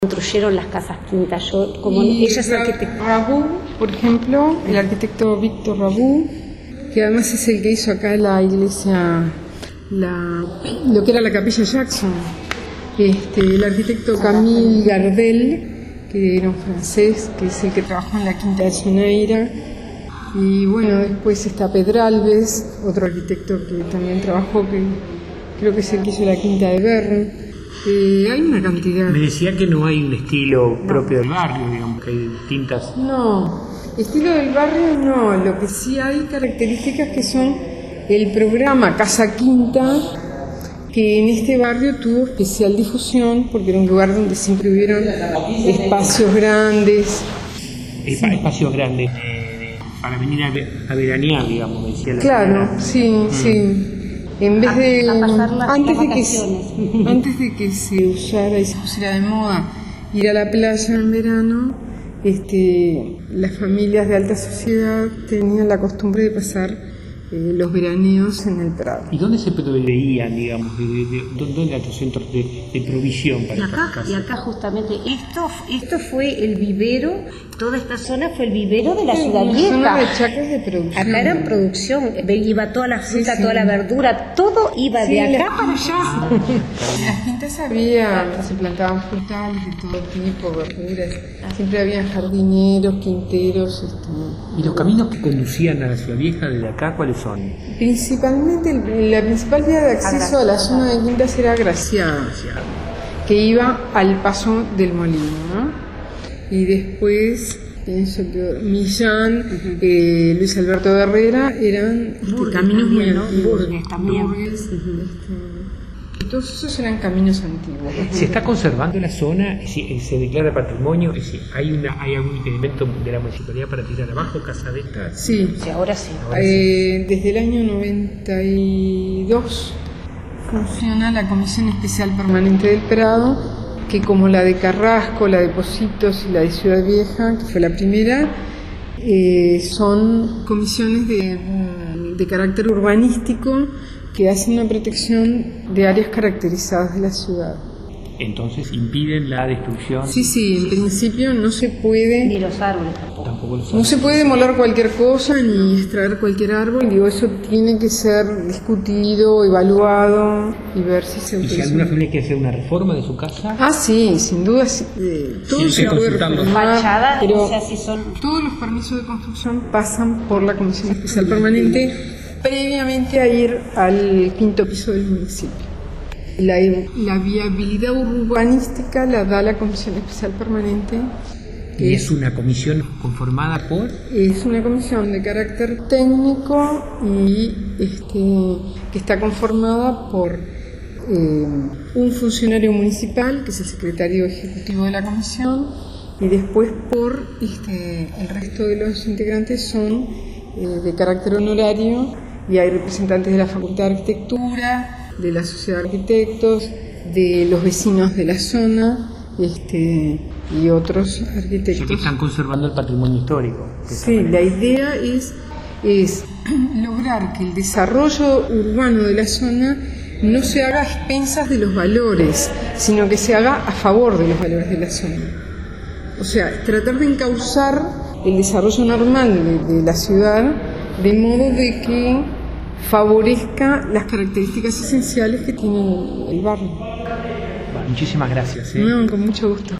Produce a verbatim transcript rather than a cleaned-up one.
construyeron las casas quintas. Yo, como y ella es arquitecta. Rabú, por ejemplo, el arquitecto Víctor Rabú, que además es el que hizo acá la iglesia, la, lo que era la Capilla Jackson. Este, el arquitecto Camille Gardel, que era un francés, que es el que trabajó en la Quinta de Soneira. Y bueno, después está Pedralbes, otro arquitecto que también trabajó, que creo que es el que hizo la Quinta de Berre. Eh, hay una cantidad. Me decía que no hay un estilo no. propio del barrio, digamos, que hay distintas. No, estilo del barrio no, lo que sí hay características que son el programa Casa Quinta, que en este barrio tuvo especial difusión porque era un lugar donde siempre hubieron espacios grandes. Sí. Espacios grandes de, de, para venir a, a veranear, digamos, me decía la Claro, señora. sí, mm. sí. En vez de a, a pasar las, antes las de que antes de que se usara y se pusiera de moda ir a la playa en verano, este, las familias de alta sociedad tenían la costumbre de pasar eh, los veraneos en el Prado. ¿Y dónde se proveían, digamos, de, de, de, dónde eran los centros de, de provisión para y acá, estas casas? Y acá justamente esto, esto fue el vivero, toda esta zona fue el vivero de la sí, ciudad una vieja. Zona de chacras de producción. Acá era producción, iba toda la fruta, sí, sí. toda la verdura, todo iba sí, de acá la, para allá. En las quintas había, se plantaban frutales de todo tipo, verduras, siempre había jardineros, quinteros. Este, ¿Y los caminos que conducían a la ciudad vieja desde acá cuáles son? Principalmente, la principal vía de acceso a la zona de Quintas era Graciada, que iba al paso del molino, ¿no? Y después, pienso que Millán, uh-huh. eh, Luis Alberto Herrera eran Burgues, caminos también, muy ¿no? antiguos. Burgues también. Burgues, uh-huh. este, todos esos eran caminos antiguos. ¿Se está conservando la zona? ¿Se declara patrimonio? ¿Hay, una, ¿Hay algún impedimento de la municipalidad para tirar abajo casa de estas? Sí, sí, ahora sí. Ahora eh, sí. Desde el año noventa y dos funciona la Comisión Especial Permanente del Prado, que como la de Carrasco, la de Pocitos y la de Ciudad Vieja, que fue la primera, eh, son comisiones de, de carácter urbanístico que hacen una protección de áreas caracterizadas de la ciudad. Entonces impiden la destrucción. Sí, sí, en principio no se puede. Ni los árboles tampoco. Tampoco los árboles. No se puede demoler cualquier cosa ni extraer cualquier árbol. Digo, eso tiene que ser discutido, evaluado y ver si se. ¿Y si alguna familia quiere hacer una reforma de su casa? Ah, sí, sin duda. Eh, todo se puede reformar, Fachada, pero o sea, si son. Todos los permisos de construcción pasan por la Comisión Especial Permanente previamente a ir al quinto piso del municipio. La, la viabilidad urbanística la da la Comisión Especial Permanente. ¿Y es una comisión conformada por? Es una comisión de carácter técnico y este, que está conformada por eh, un funcionario municipal, que es el secretario ejecutivo de la comisión, y después por este, el resto de los integrantes son eh, de carácter honorario, y hay representantes de la Facultad de Arquitectura, de la Sociedad de Arquitectos, de los vecinos de la zona, este, y otros arquitectos. Ya que están conservando el patrimonio histórico. Sí, la idea es, es lograr que el desarrollo urbano de la zona no se haga a expensas de los valores, sino que se haga a favor de los valores de la zona. O sea, tratar de encauzar el desarrollo normal de, de la ciudad de modo de que favorezca las características esenciales que tiene el barrio. Muchísimas gracias. ¿eh? No, con mucho gusto.